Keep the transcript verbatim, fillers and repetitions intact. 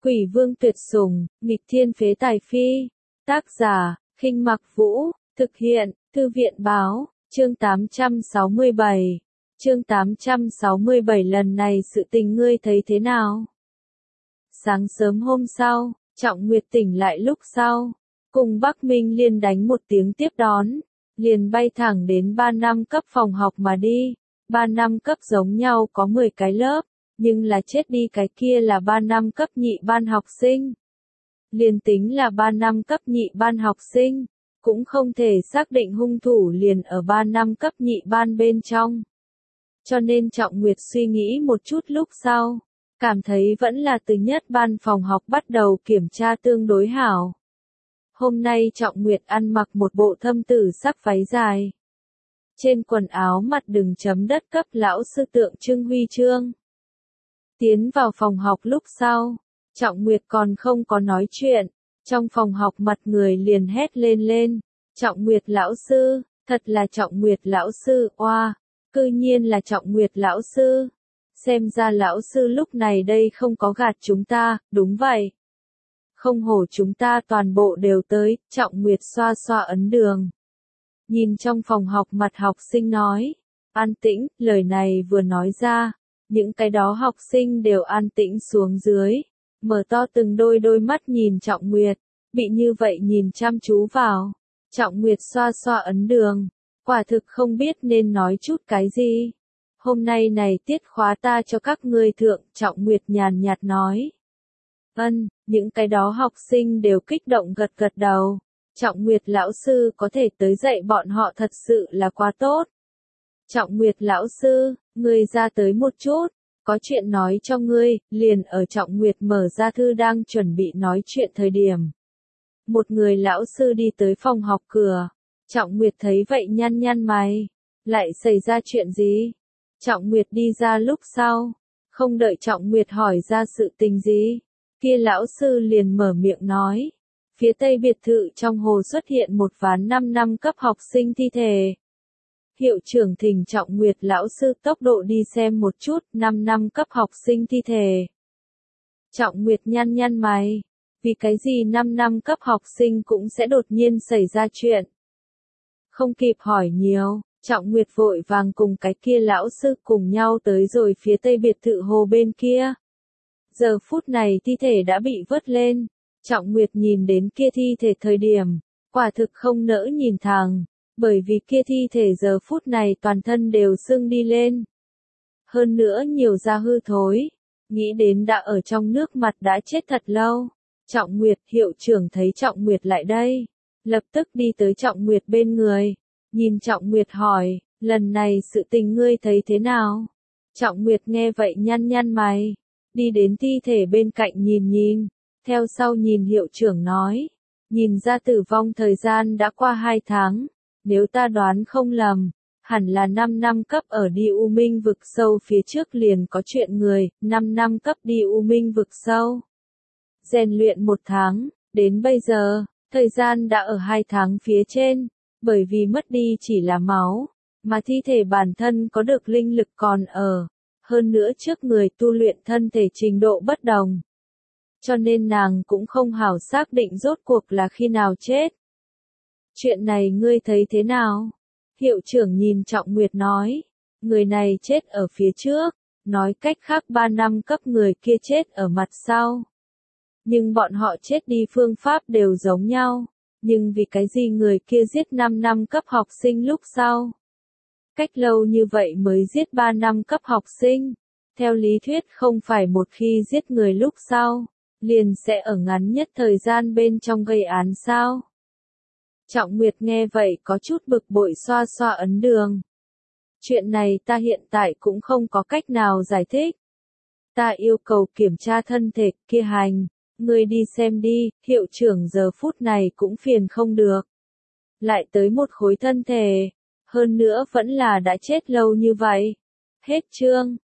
Quỷ vương tuyệt sủng, nghịch thiên phế tài phi. Tác giả, Khinh Mặc Vũ, thực hiện, Thư viện báo, chương tám trăm sáu mươi bảy. Chương tám trăm sáu mươi bảy lần này sự tình ngươi thấy thế nào? Sáng sớm hôm sau, Trọng Nguyệt tỉnh lại lúc sau, cùng Bắc Minh Liên đánh một tiếng tiếp đón, liền bay thẳng đến ba năm cấp phòng học mà đi. Ba năm cấp giống nhau có mười cái lớp, nhưng là chết đi cái kia là ba năm cấp nhị ban học sinh. Liền tính là ba năm cấp nhị ban học sinh, cũng không thể xác định hung thủ liền ở ba năm cấp nhị ban bên trong. Cho nên Trọng Nguyệt suy nghĩ một chút lúc sau, cảm thấy vẫn là từ nhất ban phòng học bắt đầu kiểm tra tương đối hảo. Hôm nay Trọng Nguyệt ăn mặc một bộ thâm tử sắc váy dài. Trên quần áo mặt đường chấm đất cấp lão sư tượng trưng huy chương. Tiến vào phòng học lúc sau, Trọng Nguyệt còn không có nói chuyện, trong phòng học mặt người liền hét lên lên, Trọng Nguyệt lão sư, thật là Trọng Nguyệt lão sư, oa, cư nhiên là Trọng Nguyệt lão sư. Xem ra lão sư lúc này đây không có gạt chúng ta, đúng vậy. Không hổ chúng ta toàn bộ đều tới, Trọng Nguyệt xoa xoa ấn đường. Nhìn trong phòng học mặt học sinh nói, an tĩnh, lời này vừa nói ra, những cái đó học sinh đều an tĩnh xuống dưới, mở to từng đôi đôi mắt nhìn Trọng Nguyệt, bị như vậy nhìn chăm chú vào. Trọng Nguyệt xoa xoa ấn đường, quả thực không biết nên nói chút cái gì. Hôm nay này tiết khóa ta cho các ngươi thượng, Trọng Nguyệt nhàn nhạt nói. Ân, những cái đó học sinh đều kích động gật gật đầu. Trọng Nguyệt lão sư có thể tới dạy bọn họ thật sự là quá tốt. Trọng Nguyệt lão sư, ngươi ra tới một chút, có chuyện nói cho ngươi, liền ở Trọng Nguyệt mở ra thư đang chuẩn bị nói chuyện thời điểm. Một người lão sư đi tới phòng học cửa, Trọng Nguyệt thấy vậy nhăn nhăn mày, lại xảy ra chuyện gì? Trọng Nguyệt đi ra lúc sau, không đợi Trọng Nguyệt hỏi ra sự tình gì, kia lão sư liền mở miệng nói. Phía tây biệt thự trong hồ xuất hiện một ván năm năm cấp học sinh thi thể. Hiệu trưởng thỉnh Trọng Nguyệt lão sư tốc độ đi xem một chút, năm năm cấp học sinh thi thể. Trọng Nguyệt nhăn nhăn mày, vì cái gì năm năm cấp học sinh cũng sẽ đột nhiên xảy ra chuyện. Không kịp hỏi nhiều, Trọng Nguyệt vội vàng cùng cái kia lão sư cùng nhau tới rồi phía tây biệt thự hồ bên kia. Giờ phút này thi thể đã bị vớt lên. Trọng Nguyệt nhìn đến kia thi thể thời điểm, quả thực không nỡ nhìn thẳng, bởi vì kia thi thể giờ phút này toàn thân đều sưng đi lên. Hơn nữa nhiều da hư thối, nghĩ đến đã ở trong nước mặt đã chết thật lâu. Trọng Nguyệt, hiệu trưởng thấy Trọng Nguyệt lại đây, lập tức đi tới Trọng Nguyệt bên người, nhìn Trọng Nguyệt hỏi, lần này sự tình ngươi thấy thế nào? Trọng Nguyệt nghe vậy nhăn nhăn mày, đi đến thi thể bên cạnh nhìn nhìn. Theo sau nhìn hiệu trưởng nói, nhìn ra tử vong thời gian đã qua hai tháng, nếu ta đoán không lầm, hẳn là năm năm cấp ở đi U Minh vực sâu phía trước liền có chuyện người, năm năm cấp đi U Minh vực sâu. Rèn luyện một tháng, đến bây giờ, thời gian đã ở hai tháng phía trên, bởi vì mất đi chỉ là máu, mà thi thể bản thân có được linh lực còn ở, hơn nữa trước người tu luyện thân thể trình độ bất đồng. Cho nên nàng cũng không hảo xác định rốt cuộc là khi nào chết. Chuyện này ngươi thấy thế nào? Hiệu trưởng nhìn Trọng Nguyệt nói, người này chết ở phía trước, nói cách khác ba năm cấp người kia chết ở mặt sau. Nhưng bọn họ chết đi phương pháp đều giống nhau, nhưng vì cái gì người kia giết năm năm cấp học sinh lúc sau? Cách lâu như vậy mới giết ba năm cấp học sinh, theo lý thuyết không phải một khi giết người lúc sau, liền sẽ ở ngắn nhất thời gian bên trong gây án sao? Trọng Nguyệt nghe vậy có chút bực bội xoa xoa ấn đường. Chuyện này ta hiện tại cũng không có cách nào giải thích. Ta yêu cầu kiểm tra thân thể kia hành, ngươi đi xem đi, hiệu trưởng giờ phút này cũng phiền không được. Lại tới một khối thân thể, hơn nữa vẫn là đã chết lâu như vậy. Hết chương.